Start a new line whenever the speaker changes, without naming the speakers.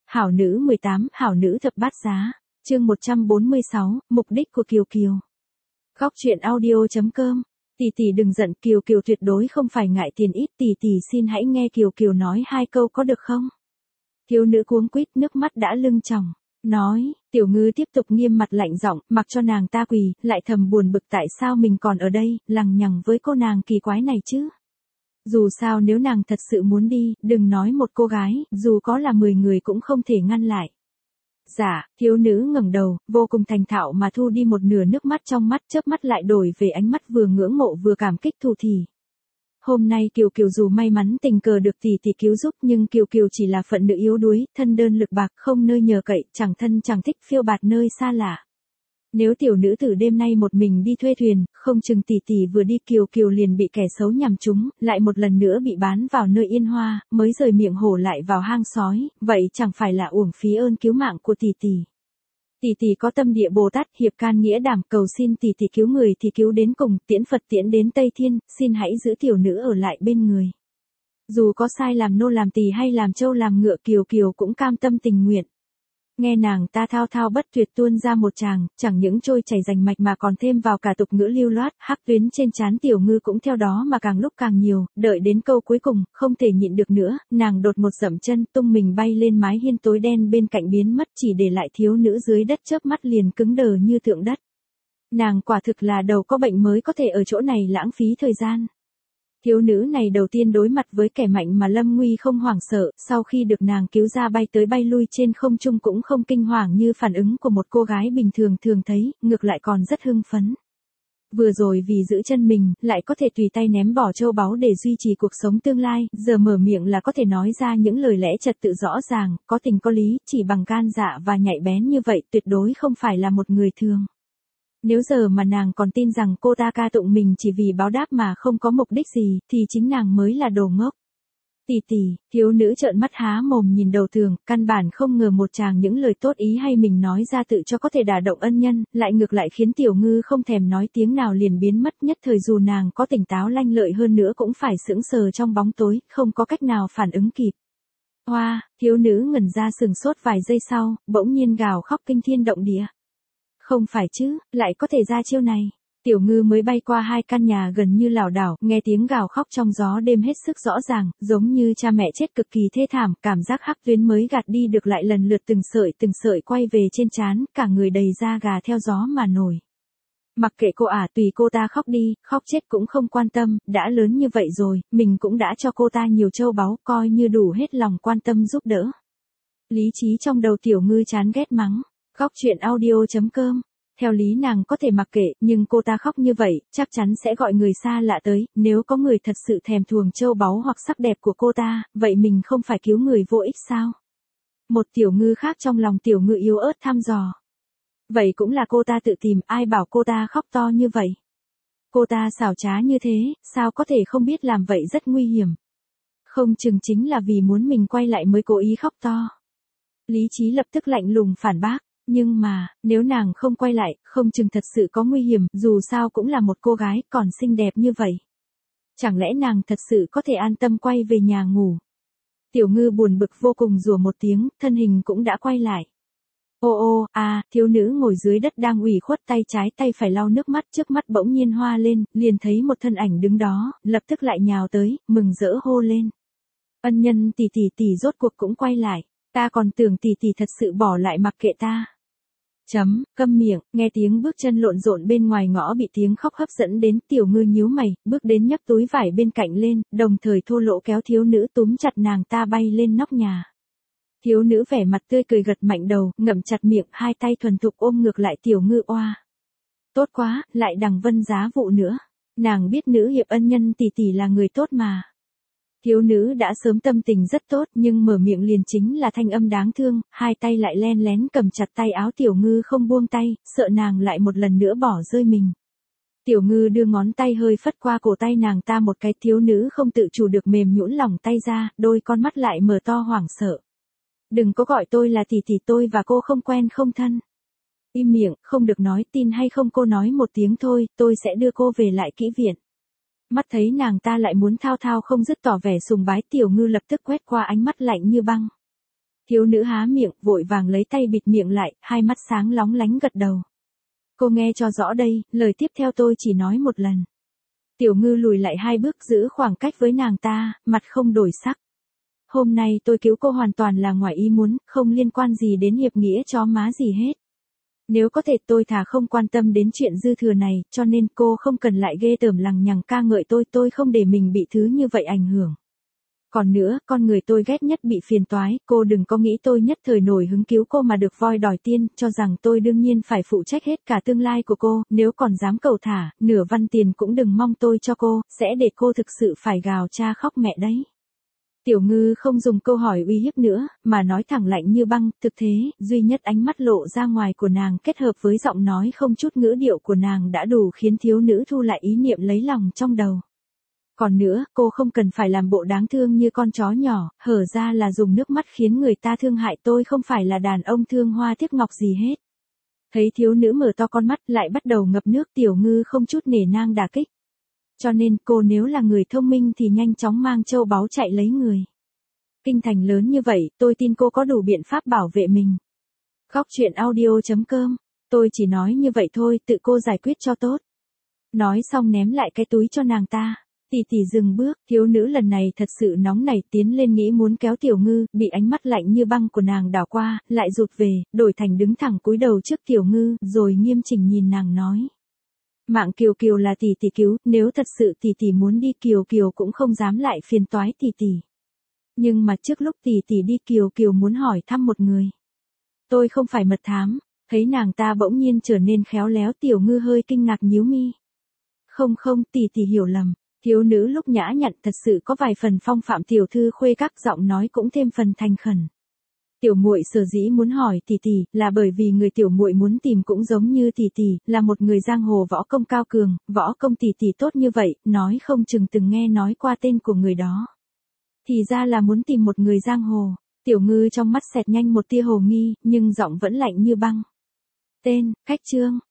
Hảo nữ 18, hảo nữ thập bát giá. Chương 146, mục đích của Kiều Kiều. Góc truyện audio.com. Tỷ tỷ đừng giận, Kiều Kiều tuyệt đối không phải ngại tiền ít, tỷ tỷ xin hãy nghe Kiều Kiều nói 2 câu có được không? Thiếu nữ cuống quýt, nước mắt đã lưng tròng. Nói, Tiểu Ngư tiếp tục nghiêm mặt lạnh giọng, mặc cho nàng ta quỳ, lại thầm buồn bực tại sao mình còn ở đây, lằng nhằng với cô nàng kỳ quái này chứ. Dù sao nếu nàng thật sự muốn đi, đừng nói một cô gái, dù có là 10 người cũng không thể ngăn lại. Dạ, thiếu nữ ngẩng đầu, vô cùng thành thạo mà thu đi một nửa nước mắt trong mắt, chớp mắt lại đổi về ánh mắt vừa ngưỡng mộ vừa cảm kích thủ thỉ. Hôm nay Kiều Kiều dù may mắn tình cờ được tỷ tỷ cứu giúp nhưng Kiều Kiều chỉ là phận nữ yếu đuối, thân đơn lực bạc, không nơi nhờ cậy, chẳng thân chẳng thích phiêu bạt nơi xa lạ. Nếu tiểu nữ tử đêm nay một mình đi thuê thuyền, không chừng tỷ tỷ vừa đi Kiều Kiều liền bị kẻ xấu nhằm trúng, lại một lần nữa bị bán vào nơi yên hoa, mới rời miệng hổ lại vào hang sói, vậy chẳng phải là uổng phí ơn cứu mạng của tỷ tỷ. Tỷ tỷ có tâm địa Bồ Tát, hiệp can nghĩa đảm, cầu xin tỷ tỷ cứu người thì cứu đến cùng, tiễn Phật tiễn đến Tây Thiên, xin hãy giữ tiểu nữ ở lại bên người. Dù có sai làm nô làm tỳ hay làm trâu làm ngựa, Kiều Kiều cũng cam tâm tình nguyện. Nghe nàng ta thao thao bất tuyệt tuôn ra một tràng, chẳng những trôi chảy rành mạch mà còn thêm vào cả tục ngữ lưu loát, hắc tuyến trên trán Tiểu Ngư cũng theo đó mà càng lúc càng nhiều, đợi đến câu cuối cùng, không thể nhịn được nữa, nàng đột một dậm chân, tung mình bay lên mái hiên tối đen bên cạnh biến mất, chỉ để lại thiếu nữ dưới đất chớp mắt liền cứng đờ như tượng đất. Nàng quả thực là đầu có bệnh mới có thể ở chỗ này lãng phí thời gian. Thiếu nữ này đầu tiên đối mặt với kẻ mạnh mà Lâm Nguy không hoảng sợ, sau khi được nàng cứu ra bay tới bay lui trên không trung cũng không kinh hoàng như phản ứng của một cô gái bình thường thường thấy, ngược lại còn rất hưng phấn. Vừa rồi vì giữ chân mình, lại có thể tùy tay ném bỏ châu báu để duy trì cuộc sống tương lai, giờ mở miệng là có thể nói ra những lời lẽ trật tự rõ ràng, có tình có lý, chỉ bằng gan dạ và nhạy bén như vậy tuyệt đối không phải là một người thường. Nếu giờ mà nàng còn tin rằng cô ta ca tụng mình chỉ vì báo đáp mà không có mục đích gì, thì chính nàng mới là đồ ngốc. Tỷ tỷ, thiếu nữ trợn mắt há mồm nhìn đầu tường, căn bản không ngờ một chàng những lời tốt ý hay mình nói ra tự cho có thể đả động ân nhân, lại ngược lại khiến Tiểu Ngư không thèm nói tiếng nào liền biến mất, nhất thời dù nàng có tỉnh táo lanh lợi hơn nữa cũng phải sững sờ trong bóng tối, không có cách nào phản ứng kịp. Hoa, thiếu nữ ngẩn ra sừng sốt vài giây sau, bỗng nhiên gào khóc kinh thiên động địa. Không phải chứ, lại có thể ra chiêu này. Tiểu Ngư mới bay qua 2 căn nhà gần như lảo đảo, nghe tiếng gào khóc trong gió đêm hết sức rõ ràng, giống như cha mẹ chết cực kỳ thê thảm, cảm giác hắc tuyến mới gạt đi được lại lần lượt từng sợi quay về trên trán, cả người đầy da gà theo gió mà nổi. Mặc kệ cô tùy cô ta khóc đi, khóc chết cũng không quan tâm, đã lớn như vậy rồi, mình cũng đã cho cô ta nhiều châu báu, coi như đủ hết lòng quan tâm giúp đỡ. Lý trí trong đầu Tiểu Ngư chán ghét mắng. Góc truyện audio.com. Theo lý nàng có thể mặc kệ, nhưng cô ta khóc như vậy, chắc chắn sẽ gọi người xa lạ tới, nếu có người thật sự thèm thuồng châu báu hoặc sắc đẹp của cô ta, vậy mình không phải cứu người vô ích sao? Một Tiểu Ngư khác trong lòng Tiểu Ngư yếu ớt thăm dò. Vậy cũng là cô ta tự tìm, ai bảo cô ta khóc to như vậy? Cô ta xảo trá như thế, sao có thể không biết làm vậy rất nguy hiểm? Không chừng chính là vì muốn mình quay lại mới cố ý khóc to. Lý trí lập tức lạnh lùng phản bác. Nhưng mà, nếu nàng không quay lại, không chừng thật sự có nguy hiểm, dù sao cũng là một cô gái, còn xinh đẹp như vậy. Chẳng lẽ nàng thật sự có thể an tâm quay về nhà ngủ? Tiểu Ngư buồn bực vô cùng rủa một tiếng, thân hình cũng đã quay lại. Thiếu nữ ngồi dưới đất đang ủy khuất tay trái tay phải lau nước mắt, trước mắt bỗng nhiên hoa lên, liền thấy một thân ảnh đứng đó, lập tức lại nhào tới, mừng rỡ hô lên. Ân nhân tỷ rốt cuộc cũng quay lại. Ta còn tưởng tỷ thật sự bỏ lại mặc kệ ta. Câm miệng, nghe tiếng bước chân lộn xộn bên ngoài ngõ bị tiếng khóc hấp dẫn đến, Tiểu Ngư nhíu mày, bước đến nhấc túi vải bên cạnh lên, đồng thời thô lỗ kéo thiếu nữ túm chặt nàng ta bay lên nóc nhà. Thiếu nữ vẻ mặt tươi cười gật mạnh đầu, ngậm chặt miệng, 2 tay thuần thục ôm ngược lại Tiểu Ngư oa. Tốt quá, lại đằng vân giá vụ nữa. Nàng biết nữ hiệp ân nhân tỷ là người tốt mà. Thiếu nữ đã sớm tâm tình rất tốt nhưng mở miệng liền chính là thanh âm đáng thương, 2 tay lại len lén cầm chặt tay áo Tiểu Ngư không buông tay, sợ nàng lại một lần nữa bỏ rơi mình. Tiểu Ngư đưa ngón tay hơi phất qua cổ tay nàng ta một cái, thiếu nữ không tự chủ được mềm nhũn lòng tay ra, đôi con mắt lại mở to hoảng sợ. Đừng có gọi tôi là tỷ, tôi và cô không quen không thân. Im miệng, không được nói, tin hay không cô nói một tiếng thôi, tôi sẽ đưa cô về lại kỹ viện. Mắt thấy nàng ta lại muốn thao thao không dứt tỏ vẻ sùng bái, Tiểu Ngư lập tức quét qua ánh mắt lạnh như băng. Thiếu nữ há miệng, vội vàng lấy tay bịt miệng lại, hai mắt sáng lóng lánh gật đầu. Cô nghe cho rõ đây, lời tiếp theo tôi chỉ nói một lần. Tiểu Ngư lùi lại 2 bước giữ khoảng cách với nàng ta, mặt không đổi sắc. Hôm nay tôi cứu cô hoàn toàn là ngoài ý muốn, không liên quan gì đến hiệp nghĩa chó má gì hết. Nếu có thể tôi thà không quan tâm đến chuyện dư thừa này, cho nên cô không cần lại ghê tởm lằng nhằng ca ngợi tôi không để mình bị thứ như vậy ảnh hưởng. Còn nữa, con người tôi ghét nhất bị phiền toái, cô đừng có nghĩ tôi nhất thời nổi hứng cứu cô mà được voi đòi tiên, cho rằng tôi đương nhiên phải phụ trách hết cả tương lai của cô, nếu còn dám cầu thả, nửa văn tiền cũng đừng mong tôi cho cô, sẽ để cô thực sự phải gào cha khóc mẹ đấy. Tiểu Ngư không dùng câu hỏi uy hiếp nữa, mà nói thẳng lạnh như băng, thực thế, duy nhất ánh mắt lộ ra ngoài của nàng kết hợp với giọng nói không chút ngữ điệu của nàng đã đủ khiến thiếu nữ thu lại ý niệm lấy lòng trong đầu. Còn nữa, cô không cần phải làm bộ đáng thương như con chó nhỏ, hở ra là dùng nước mắt khiến người ta thương hại, tôi không phải là đàn ông thương hoa tiếc ngọc gì hết. Thấy thiếu nữ mở to con mắt lại bắt đầu ngập nước, Tiểu Ngư không chút nể nang đả kích. Cho nên cô nếu là người thông minh thì nhanh chóng mang châu báu chạy lấy người. Kinh thành lớn như vậy, tôi tin cô có đủ biện pháp bảo vệ mình. Góc truyện audio.com, tôi chỉ nói như vậy thôi, tự cô giải quyết cho tốt. Nói xong ném lại cái túi cho nàng ta. Tỷ tỷ dừng bước, thiếu nữ lần này thật sự nóng nảy tiến lên nghĩ muốn kéo Tiểu Ngư, bị ánh mắt lạnh như băng của nàng đảo qua, lại rụt về, đổi thành đứng thẳng cúi đầu trước Tiểu Ngư, rồi nghiêm chỉnh nhìn nàng nói. Mạng Kiều Kiều là tỷ tỷ cứu, nếu thật sự tỷ tỷ muốn đi Kiều Kiều cũng không dám lại phiền toái tỷ tỷ. Nhưng mà trước lúc tỷ tỷ đi Kiều Kiều muốn hỏi thăm một người. Tôi không phải mật thám, thấy nàng ta bỗng nhiên trở nên khéo léo, Tiểu Ngư hơi kinh ngạc nhíu mi. Không, tỷ tỷ hiểu lầm. Thiếu nữ lúc nhã nhặn thật sự có vài phần phong phạm tiểu thư khuê các, giọng nói cũng thêm phần thành khẩn. Tiểu muội sở dĩ muốn hỏi tỷ tỷ là bởi vì người tiểu muội muốn tìm cũng giống như tỷ tỷ, là một người giang hồ võ công cao cường, võ công tỷ tỷ tốt như vậy, nói không chừng từng nghe nói qua tên của người đó. Thì ra là muốn tìm một người giang hồ. Tiểu Ngư trong mắt xẹt nhanh một tia hồ nghi, nhưng giọng vẫn lạnh như băng. Tên, cách chương,